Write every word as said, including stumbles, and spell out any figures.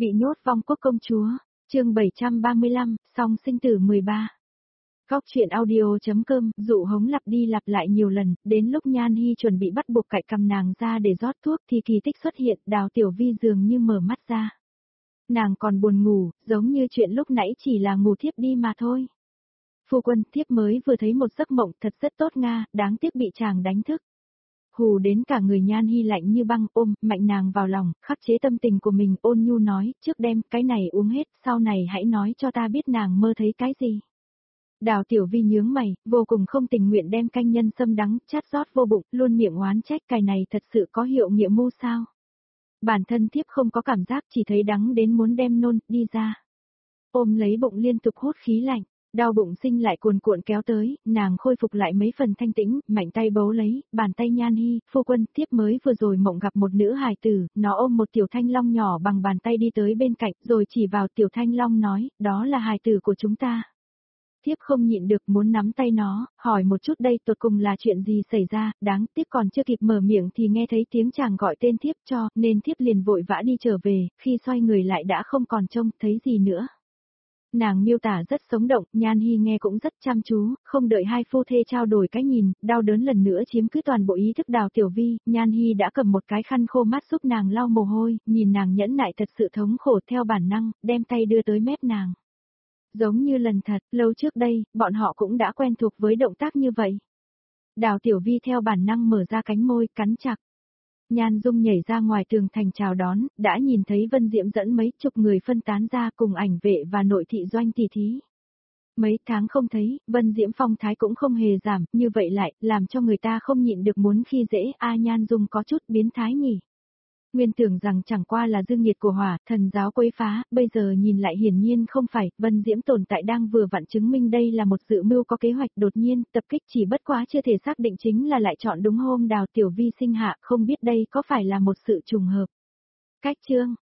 Bị nhốt vong quốc công chúa, chương bảy trăm ba mươi lăm, song sinh tử mười ba. Góc truyện audio.com, dụ hống lặp đi lặp lại nhiều lần, đến lúc Nhan Hi chuẩn bị bắt buộc cạy cầm nàng ra để rót thuốc thì kỳ tích xuất hiện, Đào Tiểu Vi dường như mở mắt ra. Nàng còn buồn ngủ, giống như chuyện lúc nãy chỉ là ngủ thiếp đi mà thôi. Phu quân, thiếp mới vừa thấy một giấc mộng thật rất tốt nga, đáng tiếc bị chàng đánh thức. Hù đến cả người Nhan Hi lạnh như băng, ôm mạnh nàng vào lòng, khắc chế tâm tình của mình, ôn nhu nói, trước đem cái này uống hết, sau này hãy nói cho ta biết nàng mơ thấy cái gì. Đào Tiểu Vi nhướng mày, vô cùng không tình nguyện đem canh nhân sâm đắng, chát rót vô bụng, luôn miệng oán trách cái này thật sự có hiệu nghiệm mưu sao. Bản thân thiếp không có cảm giác, chỉ thấy đắng đến muốn đem nôn, đi ra. Ôm lấy bụng liên tục hút khí lạnh. Đau bụng sinh lại cuồn cuộn kéo tới, nàng khôi phục lại mấy phần thanh tĩnh, mạnh tay bấu lấy, bàn tay Nhan Hi, phu quân, tiếp mới vừa rồi mộng gặp một nữ hài tử, nó ôm một tiểu thanh long nhỏ bằng bàn tay đi tới bên cạnh, rồi chỉ vào tiểu thanh long nói, đó là hài tử của chúng ta. Tiếp không nhịn được muốn nắm tay nó, hỏi một chút đây tột cùng là chuyện gì xảy ra, đáng tiếc còn chưa kịp mở miệng thì nghe thấy tiếng chàng gọi tên thiếp cho, nên thiếp liền vội vã đi trở về, khi xoay người lại đã không còn trông thấy gì nữa. Nàng miêu tả rất sống động, Nhan Hi nghe cũng rất chăm chú, không đợi hai phu thê trao đổi cái nhìn, đau đớn lần nữa chiếm cứ toàn bộ ý thức Đào Tiểu Vi, Nhan Hi đã cầm một cái khăn khô mát giúp nàng lau mồ hôi, nhìn nàng nhẫn nại thật sự thống khổ theo bản năng, đem tay đưa tới mép nàng. Giống như lần thật, lâu trước đây, bọn họ cũng đã quen thuộc với động tác như vậy. Đào Tiểu Vi theo bản năng mở ra cánh môi, cắn chặt. Nhan Dung nhảy ra ngoài tường thành chào đón, đã nhìn thấy Vân Diễm dẫn mấy chục người phân tán ra cùng ảnh vệ và nội thị doanh tỷ thí. Mấy tháng không thấy, Vân Diễm phong thái cũng không hề giảm, như vậy lại, làm cho người ta không nhịn được muốn khi dễ, a Nhan Dung có chút biến thái nhỉ. Nguyên tưởng rằng chẳng qua là dương nhiệt của hỏa, thần giáo quấy phá, bây giờ nhìn lại hiển nhiên không phải, Vân Diễm tồn tại đang vừa vặn chứng minh đây là một dự mưu có kế hoạch đột nhiên, tập kích chỉ bất quá chưa thể xác định chính là lại chọn đúng hôm Đào Tiểu Vi sinh hạ, không biết đây có phải là một sự trùng hợp. Cách chương,